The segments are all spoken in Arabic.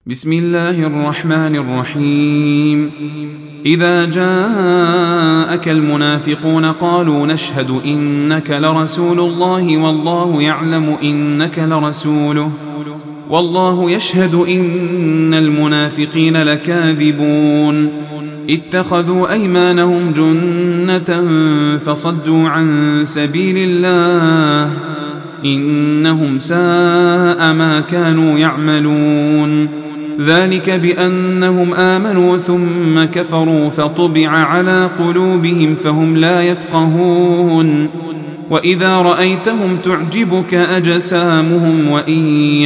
بسم الله الرحمن الرحيم. إذا جاءك المنافقون قالوا نشهد إنك لرسول الله والله يشهد إن المنافقين لكاذبون. اتخذوا أيمانهم جنة فصدوا عن سبيل الله إنهم ساء ما كانوا يعملون. ذلك بأنهم آمنوا ثم كفروا فطبع على قلوبهم فهم لا يفقهون. وإذا رأيتهم تعجبك أجسامهم وإن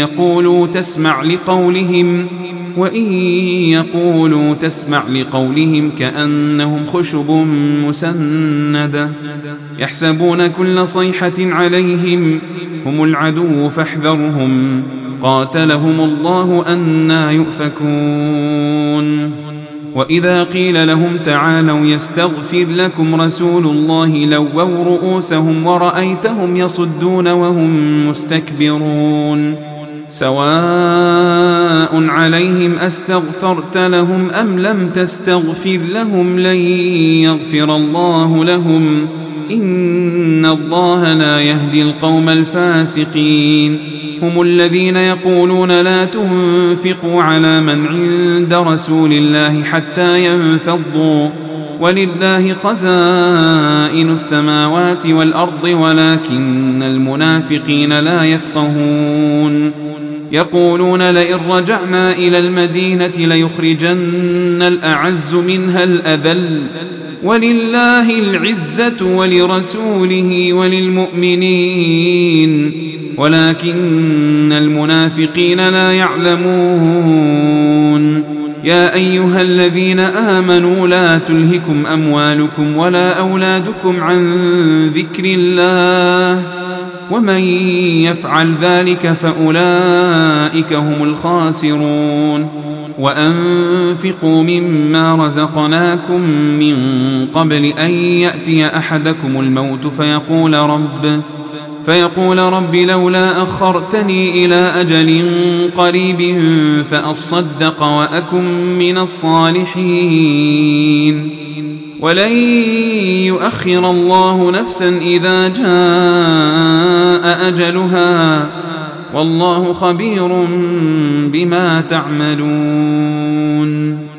يقولوا تسمع لقولهم كأنهم خشب مسندة يحسبون كل صيحة عليهم هم العدو فاحذرهم قاتلهم الله أنى يؤفكون. وإذا قيل لهم تعالوا يستغفر لكم رسول الله لووا رؤوسهم ورأيتهم يصدون وهم مستكبرون. سواء عليهم أستغفرت لهم أم لم تستغفر لهم لن يغفر الله لهم إن الله لا يهدي القوم الفاسقين. هم الذين يقولون لا تنفقوا على من عند رسول الله حتى ينفضوا ولله خزائن السماوات والأرض ولكن المنافقين لا يفقهون. يقولون لئن رجعنا إلى المدينة ليخرجن الأعز منها الأذل ولله العزة ولرسوله وللمؤمنين ولكن المنافقين لا يعلمون. يا أيها الذين آمنوا لا تلهكم أموالكم ولا أولادكم عن ذكر الله ومن يفعل ذلك فأولئك هم الخاسرون. وأنفقوا مما رزقناكم من قبل أن يأتي أحدكم الموت فيقول رب لولا أخرتني إلى أجل قريب فأصدق وأكن من الصالحين ولن يؤخر الله نفسا إذا جاء أجلها والله خبير بما تعملون.